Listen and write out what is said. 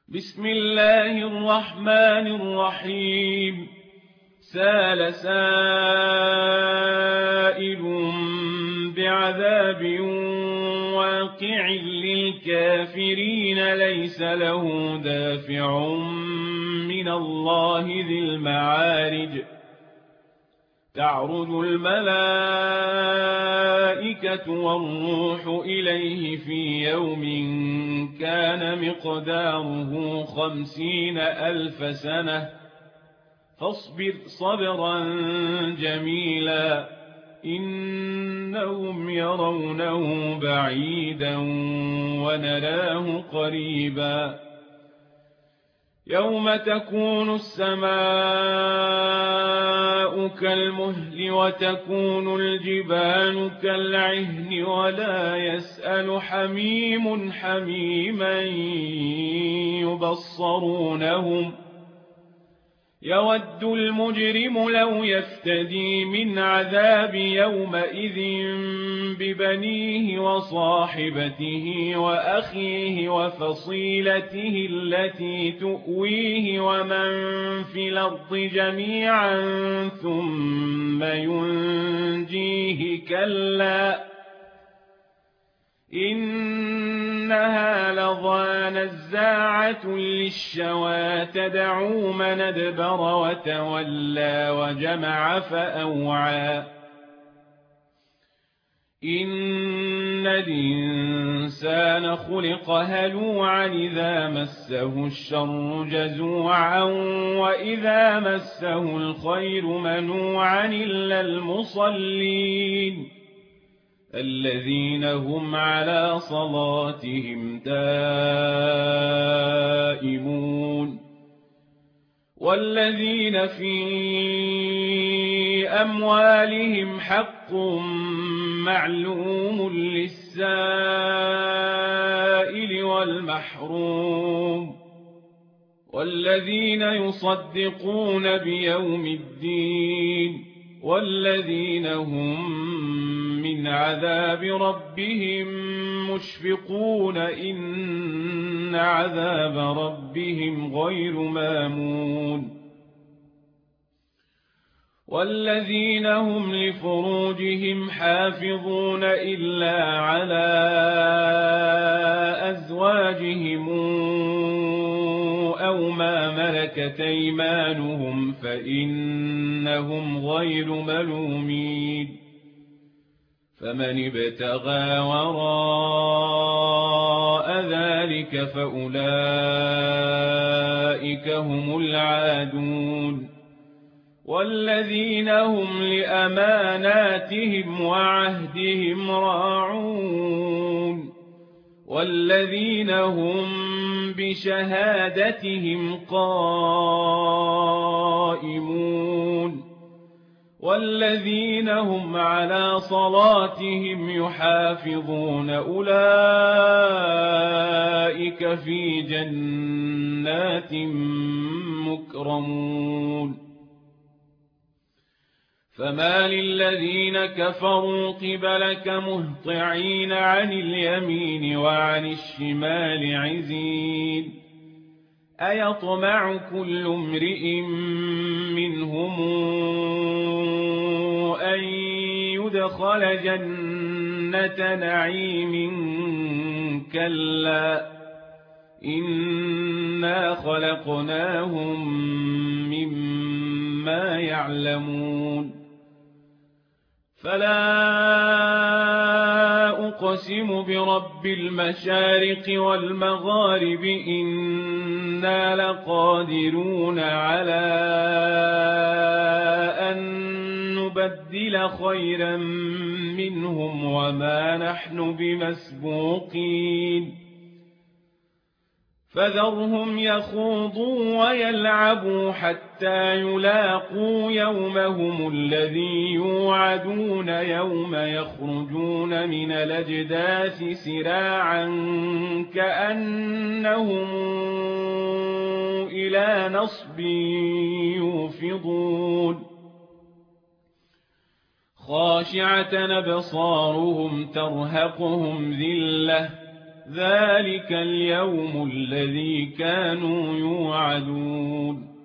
بسم الله الرحمن الرحيم. سال سائل بعذاب واقع للكافرين ليس له دافع من الله ذي المعارج. تعرج الملائكة والروح إليه في يوم كان مقداره 50,000 سنة فاصبر صبرا جميلا إنهم يرونه بعيدا ونراه قريبا. يوم تكون السماء كالمهل وتكون الجبال كالعهن ولا يسأل حميم حميما يبصرونهم. يود المجرم لو يفتدي من عذاب يومئذ ببنيه وصاحبته وأخيه وفصيلته التي تؤويه ومن في الأرض جميعا ثم ينجيه كلا إنها لظى نزاعة للشوى تدعو من أدبر وتولى وجمع فأوعى. إن الإنسان خلق هلوعا إذا مسه الشر جزوعا وإذا مسه الخير منوعا إلا المصلين الذين هم على صلاتهم دائمون والذين في أموالهم حق معلوم للسائل والمحروم والذين يصدقون بيوم الدين والذين هم من عذاب ربهم مشفقون إن عذاب ربهم غير مامون. والذين هم لفروجهم حافظون إلا على أزواجهم أو ما ملكت أيمانهم فإنهم غير ملومين. فمن ابتغى وراء ذلك فأولئك هم العادون. والذين هم لأماناتهم وعهدهم راعون والذين هم بشهادتهم قائمون والذين هم على صلاتهم يحافظون أولئك في جنات مكرمون. فما للذين كفروا قبلك مهطعين عن اليمين وعن الشمال عزين. أيطمع كل امرئ منهم أن يدخل جنة نعيم كلا إنا خلقناهم مما يعلمون. فلا أقسم برب المشارق والمغارب إنا لقادرون على أن نبدل خيرا منهم وما نحن بمسبوقين. فذرهم يخوضوا ويلعبوا حتى يلاقوا يومهم الذي يوعدون يوم يخرجون من الأجداث سراعا كأنهم إلى نصب يوفضون. خاشعة أبصارهم ترهقهم ذلة ذلك اليوم الذي كانوا يوعدون